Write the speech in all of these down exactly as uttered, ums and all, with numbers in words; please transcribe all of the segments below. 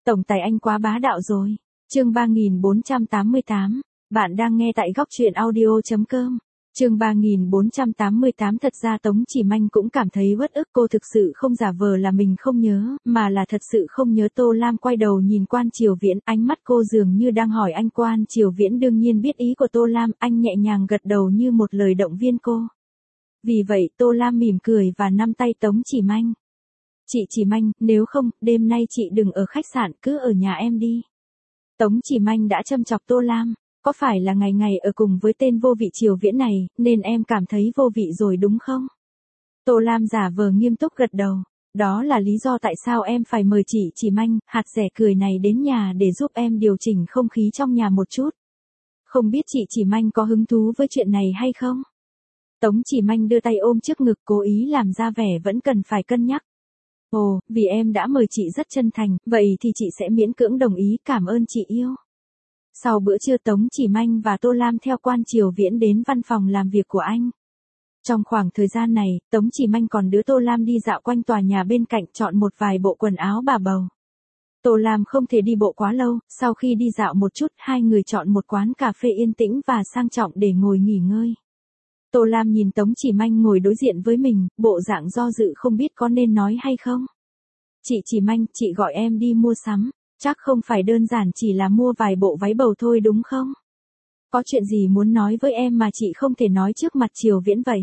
Tổng tài anh quá bá đạo rồi. Chương ba nghìn bốn trăm tám mươi tám. Bạn đang nghe tại góc truyện audio chấm com. Chương ba nghìn bốn trăm tám mươi tám. Thật ra Tống Chỉ Manh cũng cảm thấy uất ức, cô thực sự không giả vờ là mình không nhớ, mà là thật sự không nhớ. Tô Lam quay đầu nhìn Quan Triều Viễn, ánh mắt cô dường như đang hỏi anh. Quan Triều Viễn đương nhiên biết ý của Tô Lam, anh nhẹ nhàng gật đầu như một lời động viên cô. Vì vậy Tô Lam mỉm cười và nắm tay Tống Chỉ Manh. Chị Chỉ Manh, nếu không, đêm nay chị đừng ở khách sạn, cứ ở nhà em đi. Tống Chỉ Manh đã châm chọc Tô Lam. Có phải là ngày ngày ở cùng với tên vô vị Triều Viễn này, nên em cảm thấy vô vị rồi đúng không? Tô Lam giả vờ nghiêm túc gật đầu. Đó là lý do tại sao em phải mời chị Chỉ Manh, hạt rẻ cười này đến nhà để giúp em điều chỉnh không khí trong nhà một chút. Không biết chị Chỉ Manh có hứng thú với chuyện này hay không? Tống Chỉ Manh đưa tay ôm trước ngực, cố ý làm ra vẻ vẫn cần phải cân nhắc. Ồ, vì em đã mời chị rất chân thành, vậy thì chị sẽ miễn cưỡng đồng ý, cảm ơn chị yêu. Sau bữa trưa Tống Chỉ Manh và Tô Lam theo Quan Triều Viễn đến văn phòng làm việc của anh. Trong khoảng thời gian này, Tống Chỉ Manh còn đưa Tô Lam đi dạo quanh tòa nhà bên cạnh, chọn một vài bộ quần áo bà bầu. Tô Lam không thể đi bộ quá lâu, sau khi đi dạo một chút, hai người chọn một quán cà phê yên tĩnh và sang trọng để ngồi nghỉ ngơi. Tô Lam nhìn Tống Chỉ Manh ngồi đối diện với mình, bộ dạng do dự không biết có nên nói hay không. Chị Chỉ Manh, chị gọi em đi mua sắm, chắc không phải đơn giản chỉ là mua vài bộ váy bầu thôi đúng không? Có chuyện gì muốn nói với em mà chị không thể nói trước mặt Triều Viễn vậy?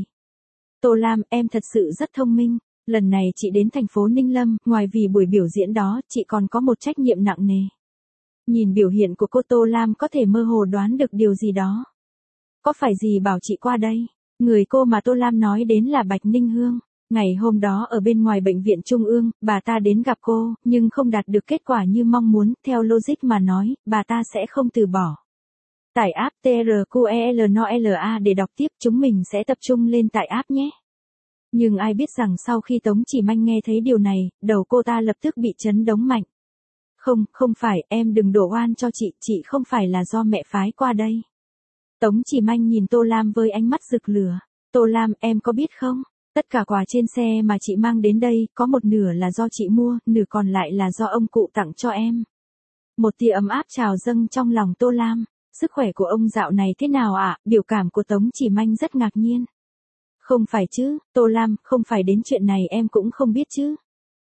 Tô Lam, em thật sự rất thông minh, lần này chị đến thành phố Ninh Lâm, ngoài vì buổi biểu diễn đó, chị còn có một trách nhiệm nặng nề. Nhìn biểu hiện của cô, Tô Lam có thể mơ hồ đoán được điều gì đó. Có phải gì bảo chị qua đây? Người cô mà Tô Lam nói đến là Bạch Ninh Hương. Ngày hôm đó ở bên ngoài bệnh viện Trung ương, bà ta đến gặp cô, nhưng không đạt được kết quả như mong muốn. Theo logic mà nói, bà ta sẽ không từ bỏ. Tải app tê rờ quy e lờ en o lờ a để đọc tiếp, chúng mình sẽ tập trung lên tải app nhé. Nhưng ai biết rằng sau khi Tống Chỉ Manh nghe thấy điều này, đầu cô ta lập tức bị chấn động mạnh. Không, không phải, em đừng đổ oan cho chị, chị không phải là do mẹ phái qua đây. Tống Chỉ Manh nhìn Tô Lam với ánh mắt rực lửa. Tô Lam, em có biết không? Tất cả quà trên xe mà chị mang đến đây, có một nửa là do chị mua, nửa còn lại là do ông cụ tặng cho em. Một tia ấm áp trào dâng trong lòng Tô Lam. Sức khỏe của ông dạo này thế nào ạ? À? Biểu cảm của Tống Chỉ Manh rất ngạc nhiên. Không phải chứ, Tô Lam, không phải đến chuyện này em cũng không biết chứ.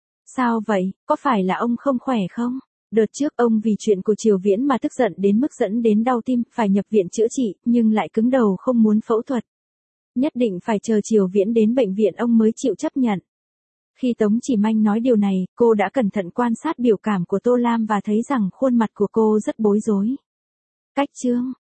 Sao vậy, có phải là ông không khỏe không? Đợt trước ông vì chuyện của Triều Viễn mà tức giận đến mức dẫn đến đau tim, phải nhập viện chữa trị, nhưng lại cứng đầu không muốn phẫu thuật. Nhất định phải chờ Triều Viễn đến bệnh viện ông mới chịu chấp nhận. Khi Tống Chỉ Manh nói điều này, cô đã cẩn thận quan sát biểu cảm của Tô Lam và thấy rằng khuôn mặt của cô rất bối rối. Cách chương,